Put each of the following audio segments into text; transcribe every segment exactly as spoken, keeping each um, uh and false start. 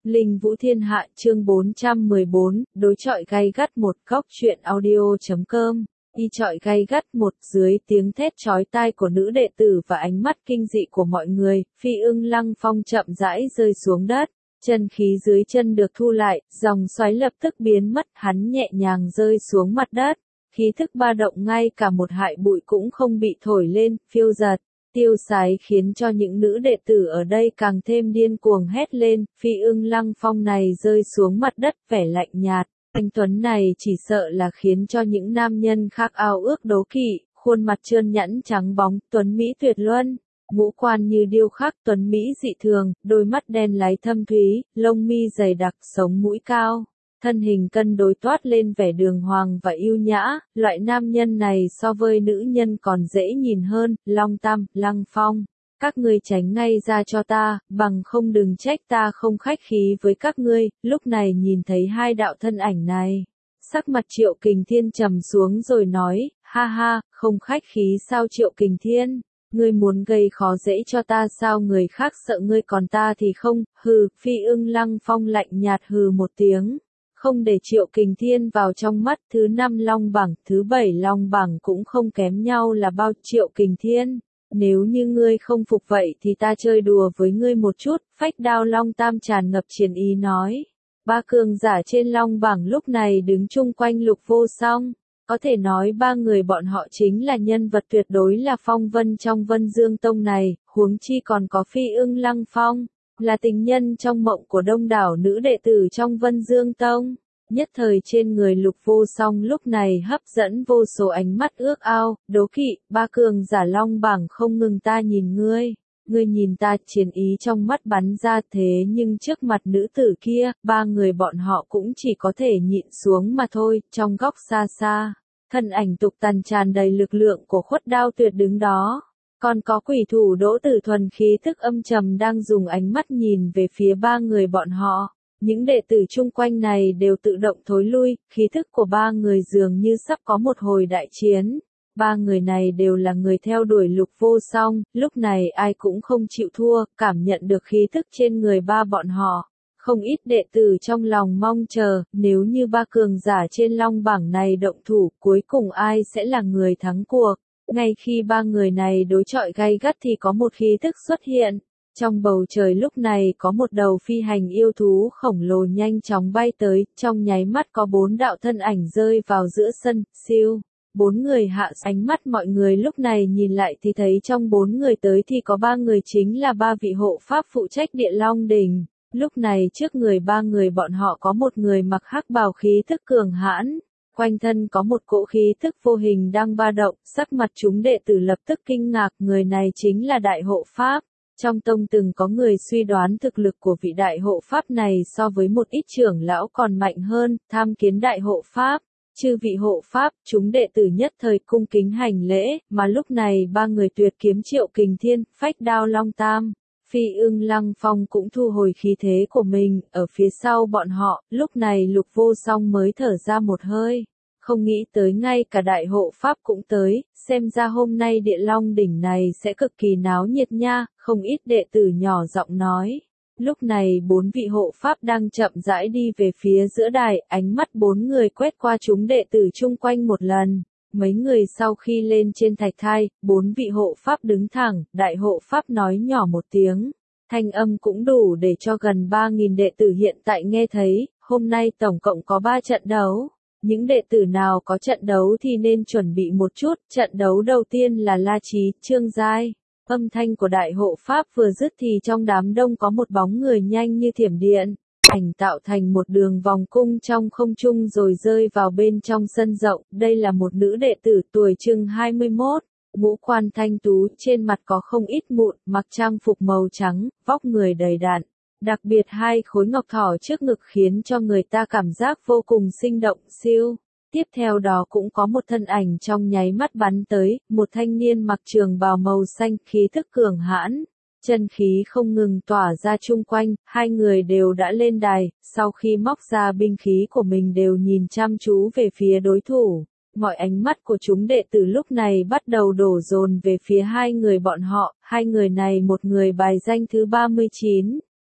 Linh Vũ Thiên Hạ chương bốn trăm mười bốn, đối chọi gay gắt một góc truyện audio.com, y chọi gay gắt một dưới tiếng thét chói tai của nữ đệ tử và ánh mắt kinh dị của mọi người, Phi Ưng Lăng Phong chậm rãi rơi xuống đất, chân khí dưới chân được thu lại, dòng xoáy lập tức biến mất, hắn nhẹ nhàng rơi xuống mặt đất, khí thức ba động ngay cả một hại bụi cũng không bị thổi lên, phiêu giật. Tiêu sái khiến cho những nữ đệ tử ở đây càng thêm điên cuồng hét lên, Phi Ưng Lăng Phong này rơi xuống mặt đất vẻ lạnh nhạt, anh Tuấn này chỉ sợ là khiến cho những nam nhân khác ao ước đố kỵ, khuôn mặt trơn nhẵn trắng bóng, Tuấn Mỹ tuyệt luân, ngũ quan như điêu khắc Tuấn Mỹ dị thường, đôi mắt đen láy thâm thúy, lông mi dày đặc, sống mũi cao. Thân hình cân đối toát lên vẻ đường hoàng và yêu nhã, loại nam nhân này so với nữ nhân còn dễ nhìn hơn, Long Tam, Lăng Phong. Các ngươi tránh ngay ra cho ta, bằng không đừng trách ta không khách khí với các ngươi, lúc này nhìn thấy hai đạo thân ảnh này. Sắc mặt Triệu Kình Thiên trầm xuống rồi nói, ha ha, không khách khí sao Triệu Kình Thiên? Ngươi muốn gây khó dễ cho ta sao người khác sợ ngươi còn ta thì không, hừ, Phi Ưng Lăng Phong lạnh nhạt hừ một tiếng. Không để Triệu Kình Thiên vào trong mắt, thứ năm long bảng, thứ bảy long bảng cũng không kém nhau là bao. Triệu Kình Thiên, nếu như ngươi không phục vậy thì ta chơi đùa với ngươi một chút, phách đao Long Tam tràn ngập chiến ý nói. Ba cường giả trên long bảng lúc này đứng chung quanh Lục Vô Song, có thể nói ba người bọn họ chính là nhân vật tuyệt đối là phong vân trong Vân Dương Tông này, huống chi còn có Phi Ưng Lăng Phong. Là tình nhân trong mộng của đông đảo nữ đệ tử trong Vân Dương Tông, nhất thời trên người Lục Vô Song lúc này hấp dẫn vô số ánh mắt ước ao, đố kỵ, ba cường giả long bảng không ngừng ta nhìn ngươi, ngươi nhìn ta, chiến ý trong mắt bắn ra thế nhưng trước mặt nữ tử kia, ba người bọn họ cũng chỉ có thể nhịn xuống mà thôi, trong góc xa xa, thân ảnh Tục Tằn tràn đầy lực lượng của Khuất Đao Tuyệt đứng đó. Còn có quỷ thủ Đỗ Tử Thuần khí thức âm trầm đang dùng ánh mắt nhìn về phía ba người bọn họ. Những đệ tử chung quanh này đều tự động thối lui, khí thức của ba người dường như sắp có một hồi đại chiến. Ba người này đều là người theo đuổi Lục Vô Song, lúc này ai cũng không chịu thua, cảm nhận được khí thức trên người ba bọn họ. Không ít đệ tử trong lòng mong chờ, nếu như ba cường giả trên long bảng này động thủ, cuối cùng ai sẽ là người thắng cuộc. Ngay khi ba người này đối chọi gay gắt thì có một khí thức xuất hiện. Trong bầu trời lúc này có một đầu phi hành yêu thú khổng lồ nhanh chóng bay tới, trong nháy mắt có bốn đạo thân ảnh rơi vào giữa sân, siêu. Bốn người hạ ánh mắt mọi người lúc này nhìn lại thì thấy trong bốn người tới thì có ba người chính là ba vị hộ pháp phụ trách Địa Long Đỉnh. Lúc này trước người ba người bọn họ có một người mặc hắc bào khí thức cường hãn. Quanh thân có một cỗ khí thức vô hình đang ba động, sắc mặt chúng đệ tử lập tức kinh ngạc, người này chính là đại hộ pháp. Trong tông từng có người suy đoán thực lực của vị đại hộ pháp này so với một ít trưởng lão còn mạnh hơn, tham kiến đại hộ pháp. Chư vị hộ pháp, chúng đệ tử nhất thời cung kính hành lễ, mà lúc này ba người tuyệt kiếm Triệu Kình Thiên, phách đao Long Tam. Phi Ưng Lăng Phong cũng thu hồi khí thế của mình, ở phía sau bọn họ, lúc này Lục Vô Song mới thở ra một hơi. Không nghĩ tới ngay cả đại hộ pháp cũng tới, xem ra hôm nay Địa Long Đỉnh này sẽ cực kỳ náo nhiệt nha, không ít đệ tử nhỏ giọng nói. Lúc này bốn vị hộ pháp đang chậm rãi đi về phía giữa đài, ánh mắt bốn người quét qua chúng đệ tử chung quanh một lần. Mấy người sau khi lên trên thạch thai, bốn vị hộ pháp đứng thẳng, đại hộ pháp nói nhỏ một tiếng. Thanh âm cũng đủ để cho gần ba nghìn đệ tử hiện tại nghe thấy, hôm nay tổng cộng có ba trận đấu. Những đệ tử nào có trận đấu thì nên chuẩn bị một chút, trận đấu đầu tiên là La Chí, Trương Giai. Âm thanh của đại hộ pháp vừa dứt thì trong đám đông có một bóng người nhanh như thiểm điện. Ảnh tạo thành một đường vòng cung trong không trung rồi rơi vào bên trong sân rộng, đây là một nữ đệ tử tuổi chừng hai mươi mốt, ngũ quan thanh tú, trên mặt có không ít mụn, mặc trang phục màu trắng, vóc người đầy đặn. Đặc biệt hai khối ngọc thỏ trước ngực khiến cho người ta cảm giác vô cùng sinh động, siêu. Tiếp theo đó cũng có một thân ảnh trong nháy mắt bắn tới, một thanh niên mặc trường bào màu xanh, khí thức cường hãn. Chân khí không ngừng tỏa ra chung quanh, hai người đều đã lên đài, sau khi móc ra binh khí của mình đều nhìn chăm chú về phía đối thủ. Mọi ánh mắt của chúng đệ tử lúc này bắt đầu đổ dồn về phía hai người bọn họ, hai người này một người bài danh thứ ba mươi chín,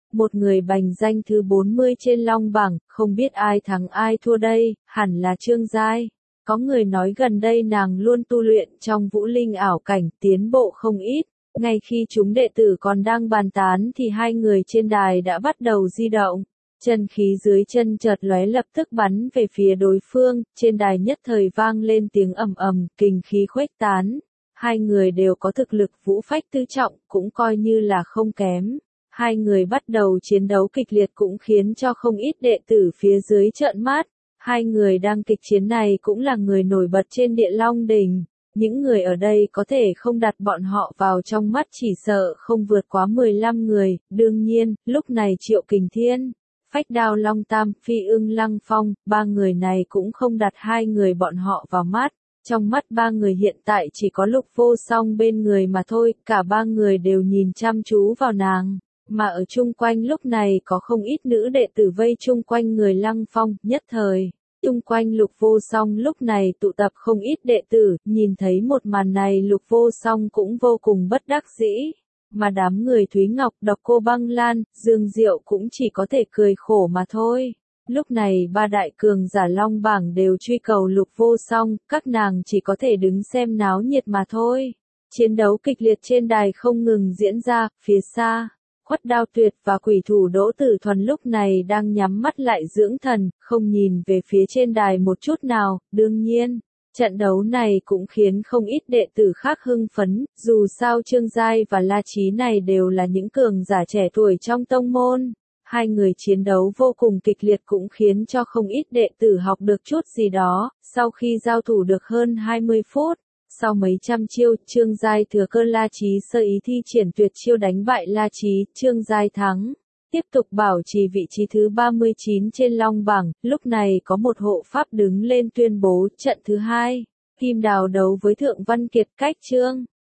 Một người bành danh thứ bốn mươi trên long bảng, không biết ai thắng ai thua đây, hẳn là Trương Giai. Có người nói gần đây nàng luôn tu luyện trong vũ linh ảo cảnh, tiến bộ không ít. Ngay khi chúng đệ tử còn đang bàn tán thì hai người trên đài đã bắt đầu di động. Chân khí dưới chân chợt lóe lập tức bắn về phía đối phương, trên đài nhất thời vang lên tiếng ầm ầm, kình khí khuếch tán. Hai người đều có thực lực vũ phách tứ trọng, cũng coi như là không kém. Hai người bắt đầu chiến đấu kịch liệt cũng khiến cho không ít đệ tử phía dưới trợn mắt. Hai người đang kịch chiến này cũng là người nổi bật trên Địa Long Đỉnh. Những người ở đây có thể không đặt bọn họ vào trong mắt chỉ sợ không vượt quá mười lăm người. Đương nhiên, lúc này Triệu Kình Thiên, Phách Đao Long Tam, Phi Ưng Lăng Phong, ba người này cũng không đặt hai người bọn họ vào mắt. Trong mắt ba người hiện tại chỉ có Lục Vô Song bên người mà thôi, cả ba người đều nhìn chăm chú vào nàng. Mà ở chung quanh lúc này có không ít nữ đệ tử vây chung quanh người Lăng Phong, nhất thời. Chung quanh Lục Vô Song lúc này tụ tập không ít đệ tử, nhìn thấy một màn này Lục Vô Song cũng vô cùng bất đắc dĩ. Mà đám người Thúy Ngọc, Độc Cô Băng Lan, Dương Diệu cũng chỉ có thể cười khổ mà thôi. Lúc này ba đại cường giả long bảng đều truy cầu Lục Vô Song, các nàng chỉ có thể đứng xem náo nhiệt mà thôi. Chiến đấu kịch liệt trên đài không ngừng diễn ra, phía xa. Khuất Đao Tuyệt và quỷ thủ Đỗ Tử Thuần lúc này đang nhắm mắt lại dưỡng thần, không nhìn về phía trên đài một chút nào. Đương nhiên, trận đấu này cũng khiến không ít đệ tử khác hưng phấn, dù sao Trương Giai và La Chí này đều là những cường giả trẻ tuổi trong tông môn. Hai người chiến đấu vô cùng kịch liệt cũng khiến cho không ít đệ tử học được chút gì đó. Sau khi giao thủ được hơn hai mươi phút, sau mấy trăm chiêu, Trương Giai thừa cơ La Chí sơ ý thi triển tuyệt chiêu đánh bại La Chí, Trương Giai thắng. Tiếp tục bảo trì vị trí thứ ba mươi chín trên long bảng, lúc này có một hộ pháp đứng lên tuyên bố trận thứ hai. Kim Đào đấu với Thượng Văn Kiệt cách Trương